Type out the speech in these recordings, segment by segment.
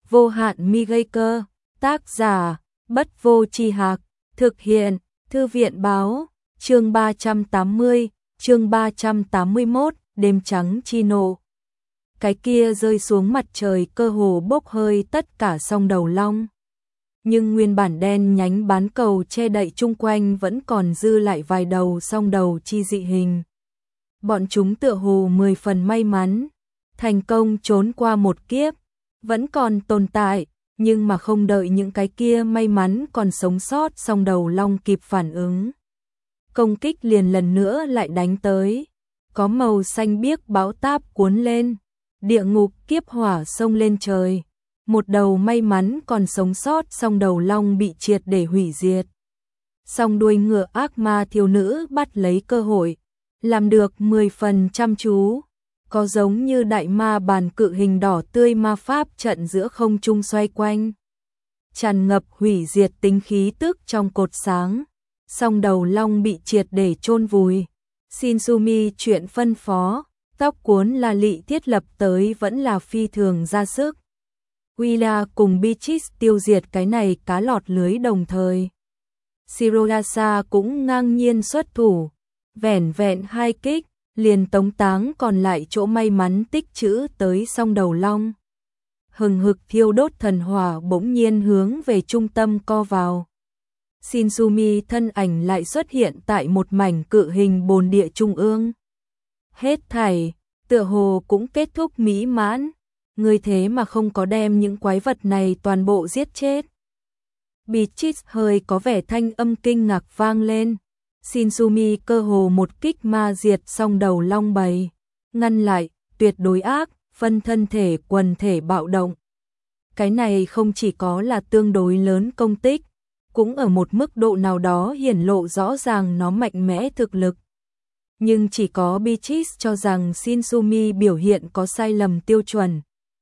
Vô hạn mi gây cơ, tác giả, Bất Vô Chi Hạc, thực hiện, Thư viện báo, chương 380, chương 381, đêm trắng chi nộ. Cái kia rơi xuống mặt trời cơ hồ bốc hơi tất cả song đầu long. Nhưng nguyên bản đen nhánh bán cầu che đậy chung quanh vẫn còn dư lại vài đầu song đầu chi dị hình. Bọn chúng tựa hồ 10 phần may mắn, thành công trốn qua một kiếp, vẫn còn tồn tại, nhưng mà không đợi những cái kia may mắn còn sống sót song đầu long kịp phản ứng. Công kích liền lần nữa lại đánh tới, có màu xanh biếc bão táp cuốn lên, địa ngục kiếp hỏa xông lên trời. Một đầu may mắn còn sống sót song đầu long bị triệt để hủy diệt. Song đuôi ngựa ác ma thiếu nữ bắt lấy cơ hội, làm được 10 phần chăm chú, có giống như đại ma bàn cự hình đỏ tươi ma pháp trận giữa không trung xoay quanh. Tràn ngập hủy diệt tính khí tức trong cột sáng, song đầu long bị triệt để chôn vùi. Shinsumi chuyện phân phó, tóc cuốn là lị thiết lập tới vẫn là phi thường ra sức. Willa cùng Beatrice tiêu diệt cái này cá lọt lưới đồng thời. Shirogasa cũng ngang nhiên xuất thủ, vẻn vẹn 2 kích, liền tống táng còn lại chỗ may mắn tích trữ tới song đầu long. Hừng hực thiêu đốt thần hỏa bỗng nhiên hướng về trung tâm co vào. Shinsumi thân ảnh lại xuất hiện tại một mảnh cự hình bồn địa trung ương. Hết thảy, tựa hồ cũng kết thúc mỹ mãn. Người thế mà không có đem những quái vật này toàn bộ giết chết. Beatrice hơi có vẻ thanh âm kinh ngạc vang lên. Shinsumi cơ hồ một kích ma diệt song đầu long bầy, ngăn lại, tuyệt đối ác, phân thân thể quần thể bạo động. Cái này không chỉ có là tương đối lớn công tích, cũng ở một mức độ nào đó hiển lộ rõ ràng nó mạnh mẽ thực lực. Nhưng chỉ có Beatrice cho rằng Shinsumi biểu hiện có sai lầm tiêu chuẩn.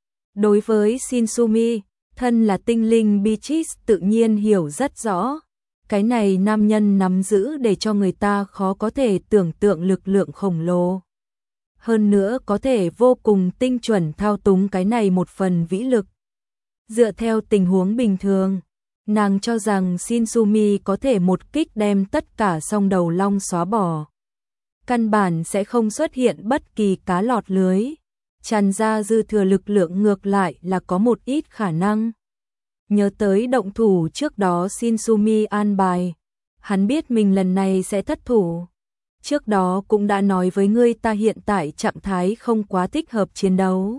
Đối với Shinsumi, thân là tinh linh Beatrice tự nhiên hiểu rất rõ. Cái này nam nhân nắm giữ để cho người ta khó có thể tưởng tượng lực lượng khổng lồ. Hơn nữa có thể vô cùng tinh chuẩn thao túng cái này một phần vĩ lực. Dựa theo tình huống bình thường, nàng cho rằng Shinsumi có thể một kích đem tất cả song đầu long xóa bỏ. Căn bản sẽ không xuất hiện bất kỳ cá lọt lưới. Tràn ra dư thừa lực lượng ngược lại là có một ít khả năng. Nhớ tới động thủ trước đó Shinsumi an bài, hắn biết mình lần này sẽ thất thủ. Trước đó cũng đã nói với ngươi ta hiện tại trạng thái không quá thích hợp chiến đấu.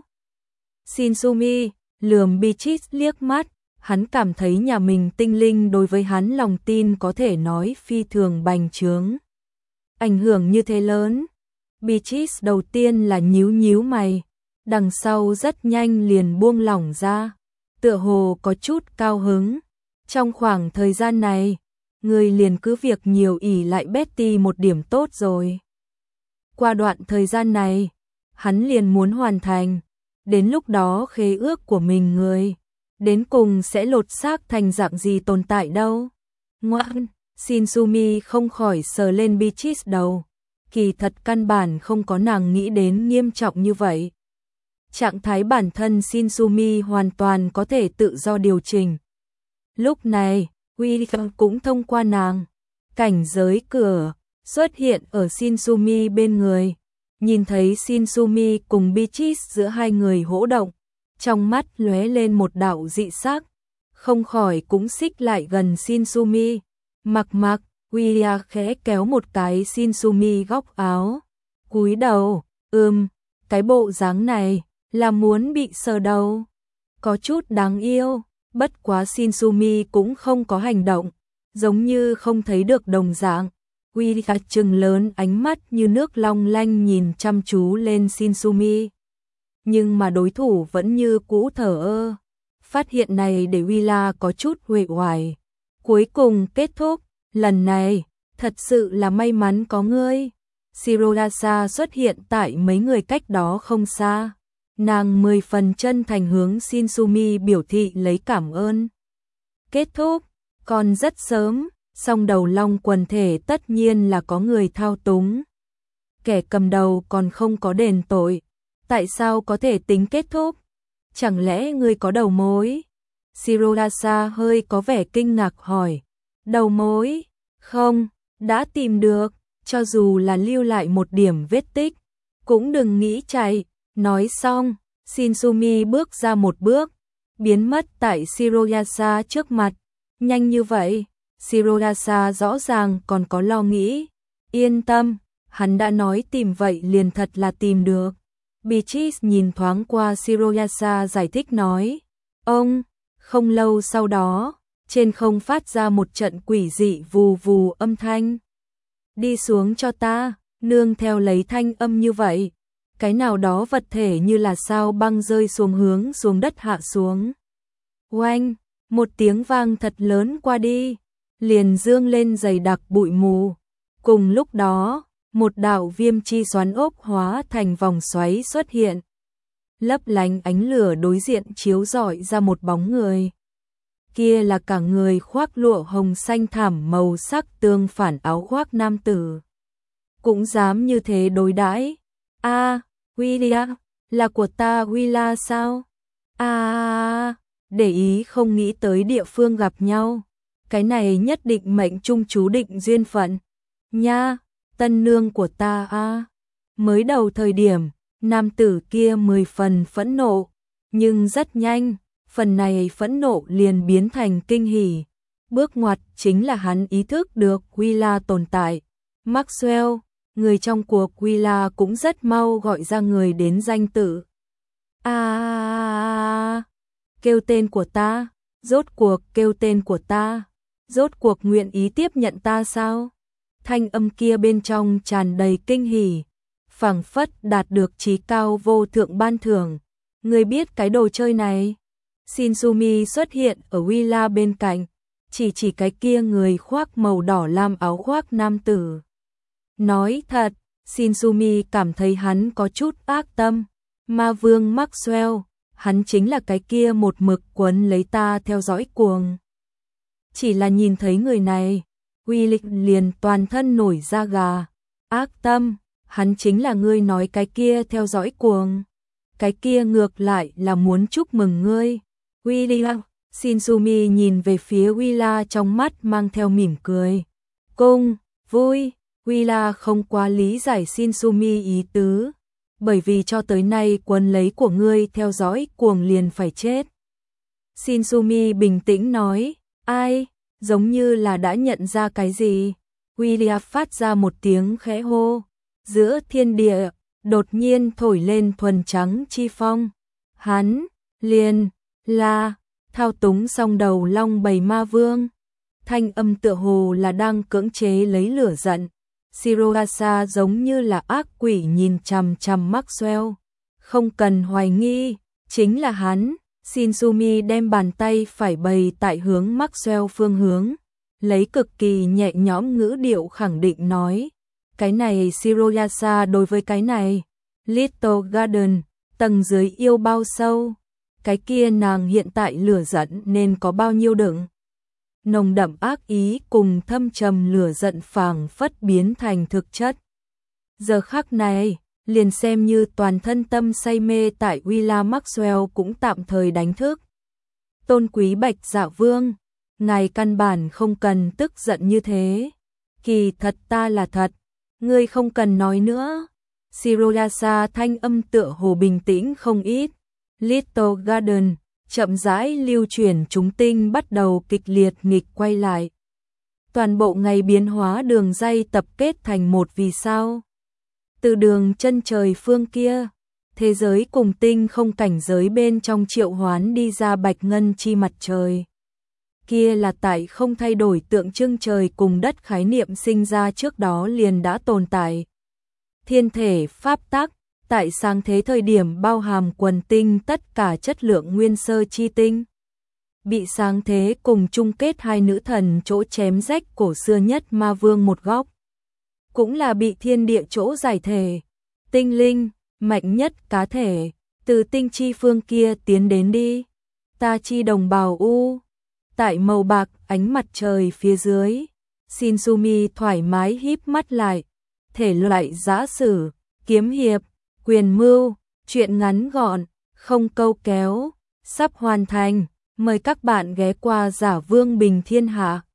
Shinsumi lườm Beatrice liếc mắt, hắn cảm thấy nhà mình tinh linh đối với hắn lòng tin có thể nói phi thường bành trướng. Ảnh hưởng như thế lớn. Beatrice đầu tiên là nhíu nhíu mày, đằng sau rất nhanh liền buông lỏng ra, tựa hồ có chút cao hứng. Trong khoảng thời gian này, người liền cứ việc nhiều ỷ lại Betty một điểm tốt rồi. Qua đoạn thời gian này, hắn liền muốn hoàn thành, đến lúc đó khế ước của mình người, đến cùng sẽ lột xác thành dạng gì tồn tại đâu. Ngoan, Shinsumi không khỏi sờ lên Beatrice đầu, kỳ thật căn bản không có nàng nghĩ đến nghiêm trọng như vậy. Trạng thái bản thân Shinsumi hoàn toàn có thể tự do điều chỉnh. Lúc này, William cũng thông qua nàng, cảnh giới cửa, xuất hiện ở Shinsumi bên người. Nhìn thấy Shinsumi cùng Beatrice giữa hai người hỗ động, trong mắt lóe lên một đạo dị sắc, không khỏi cũng xích lại gần Shinsumi. Mặc, William khẽ kéo một cái Shinsumi góc áo, cúi đầu, cái bộ dáng này là muốn bị sờ đầu. Có chút đáng yêu, bất quá Shinsumi cũng không có hành động, giống như không thấy được đồng dạng. William trừng lớn ánh mắt như nước long lanh nhìn chăm chú lên Shinsumi. Nhưng mà đối thủ vẫn như cũ thờ ơ. Phát hiện này để William có chút uể oải. Cuối cùng kết thúc, lần này, thật sự là may mắn có ngươi. Shirogasa xuất hiện tại mấy người cách đó không xa. Nàng 10 phần chân thành hướng Shinsumi biểu thị lấy cảm ơn. Kết thúc, còn rất sớm, song đầu long quần thể tất nhiên là có người thao túng. Kẻ cầm đầu còn không có đền tội, tại sao có thể tính kết thúc? chẳng lẽ ngươi có đầu mối? Shirogasa hơi có vẻ kinh ngạc hỏi. Đầu mối? Không, đã tìm được, cho dù là lưu lại một điểm vết tích, cũng đừng nghĩ chạy. Nói xong, Shinsumi bước ra một bước, biến mất tại Shirogasa trước mặt. Nhanh như vậy, Shirogasa rõ ràng còn có lo nghĩ. Yên tâm, hắn đã nói tìm vậy liền thật là tìm được. Beatrice nhìn thoáng qua Shirogasa giải thích nói. Ông, không lâu sau đó, trên không phát ra một trận quỷ dị vù vù âm thanh. Đi xuống cho ta, nương theo lấy thanh âm như vậy. Cái nào đó vật thể như là sao băng rơi xuống hướng xuống đất hạ xuống. Oanh, một tiếng vang thật lớn qua đi, liền dương lên dày đặc bụi mù. Cùng lúc đó, một đạo viêm chi xoắn ốc hóa thành vòng xoáy xuất hiện. Lấp lánh ánh lửa đối diện chiếu rọi ra một bóng người. Kia là cả người khoác lụa hồng xanh thảm màu sắc tương phản áo khoác nam tử. Cũng dám như thế đối đãi. William, là của ta Willa sao? Để ý không nghĩ tới địa phương gặp nhau. Cái này nhất định mệnh trung chú định duyên phận. Nha, tân nương của ta Mới đầu thời điểm, nam tử kia 10 phần phẫn nộ, nhưng rất nhanh, phần này phẫn nộ liền biến thành kinh hỉ. Bước ngoặt chính là hắn ý thức được Willa tồn tại. Maxwell, người trong cuộc Willa cũng rất mau gọi ra người đến danh tự. Kêu tên của ta, rốt cuộc kêu tên của ta, rốt cuộc nguyện ý tiếp nhận ta sao? Thanh âm kia bên trong tràn đầy kinh hỉ, phảng phất đạt được chí cao vô thượng ban thưởng. Người biết cái đồ chơi này? Shinsumi xuất hiện ở Willa bên cạnh, chỉ cái kia người khoác màu đỏ lam áo khoác nam tử. Nói thật, Shinsumi cảm thấy hắn có chút ác tâm. Ma vương Maxwell, hắn chính là cái kia một mực quấn lấy ta theo dõi cuồng. Chỉ là nhìn thấy người này, Willick liền toàn thân nổi da gà. Ác tâm, hắn chính là ngươi nói cái kia theo dõi cuồng. Cái kia ngược lại là muốn chúc mừng ngươi. William, Shinsumi nhìn về phía Willa trong mắt mang theo mỉm cười. Cung, vui, Willa không quá lý giải Shinsumi ý tứ. Bởi vì cho tới nay quấn lấy của ngươi theo dõi cuồng liền phải chết. Shinsumi bình tĩnh nói. Ai, giống như là đã nhận ra cái gì. William phát ra một tiếng khẽ hô. Giữa thiên địa, đột nhiên thổi lên thuần trắng chi phong. Hắn, liền, là, thao túng song đầu long bầy ma vương. Thanh âm tựa hồ là đang cưỡng chế lấy lửa giận. Shirogasa giống như là ác quỷ nhìn chằm chằm Maxwell. Không cần hoài nghi, chính là hắn. Shinsumi đem bàn tay phải bày tại hướng Maxwell phương hướng, lấy cực kỳ nhẹ nhõm ngữ điệu khẳng định nói. Cái này Shirogasa đối với cái này. Little Garden, tầng dưới yêu bao sâu. Cái kia nàng hiện tại lửa giận nên có bao nhiêu đựng. Nồng đậm ác ý cùng thâm trầm lửa giận phảng phất biến thành thực chất. Giờ khắc này, liền xem như toàn thân tâm say mê tại Willa Maxwell cũng tạm thời đánh thức. Tôn quý Bạch Dạ Vương, ngài căn bản không cần tức giận như thế. Kỳ thật ta là thật, ngươi không cần nói nữa. Shirogasa thanh âm tựa hồ bình tĩnh không ít. Little Garden, chậm rãi lưu chuyển chúng tinh bắt đầu kịch liệt nghịch quay lại. Toàn bộ ngày biến hóa đường ray tập kết thành một vì sao. Từ đường chân trời phương kia, thế giới cùng tinh không cảnh giới bên trong triệu hoán đi ra bạch ngân chi mặt trời. Kia là tại không thay đổi tượng trưng trời cùng đất khái niệm sinh ra trước đó liền đã tồn tại. Thiên thể pháp tắc, tại sáng thế thời điểm bao hàm quần tinh tất cả chất lượng nguyên sơ chi tinh. Bị sáng thế cùng chung kết hai nữ thần chỗ chém rách cổ xưa nhất ma vương một góc. Cũng là bị thiên địa chỗ giải thể. Tinh linh, mạnh nhất cá thể, từ tinh chi phương kia tiến đến đi. Ta chi đồng bào u. Tại màu bạc ánh mặt trời phía dưới, Shinsumi thoải mái híp mắt lại. Thể loại giã sử, kiếm hiệp, quyền mưu, truyện ngắn gọn, không câu kéo, sắp hoàn thành. Mời các bạn ghé qua Giả Vương Bình Thiên Hạ.